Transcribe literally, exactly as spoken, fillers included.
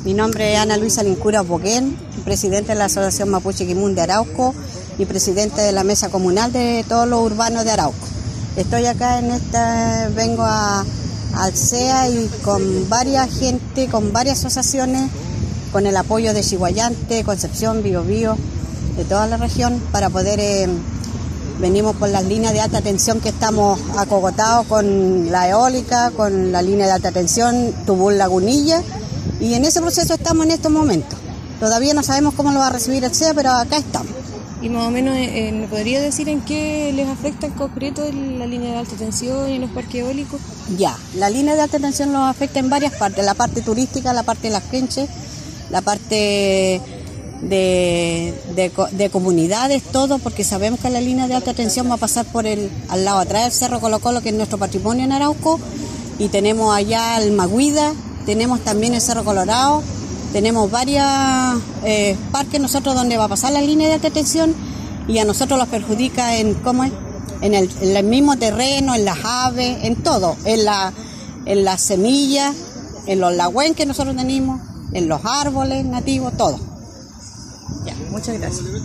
Mi nombre es Ana Luisa Lincura Boguén, presidenta de la Asociación Mapuche Kimun de Arauco y presidenta de la Mesa Comunal de todos los urbanos de Arauco. Estoy acá en esta, vengo a Alsea y con varias gente, con varias asociaciones, con el apoyo de Chiguayante, Concepción, Biobío, de toda la región, para poder, eh, venimos por las líneas de alta tensión que estamos acogotados con la eólica, con la línea de alta tensión, Tubul Lagunilla, y en ese proceso estamos en estos momentos. Todavía no sabemos cómo lo va a recibir el C E A, pero acá estamos. Y más o menos, eh, ¿me podría decir en qué les afecta en concreto la línea de alta tensión y los parques eólicos? Ya, la línea de alta tensión nos afecta en varias partes, la parte turística, la parte de las quenches, la parte de, de, de comunidades, todo, porque sabemos que la línea de alta tensión va a pasar por el al lado atrás del Cerro Colo Colo, que es nuestro patrimonio en Arauco, y tenemos allá el Maguida, tenemos también el Cerro Colorado, tenemos varios eh, parques nosotros donde va a pasar la línea de alta tensión y a nosotros los perjudica en cómo es, en el, en el mismo terreno, en las aves, en todo, en la en las semillas, en los lagüen que nosotros tenemos, en los árboles nativos, todo. Ya, muchas gracias.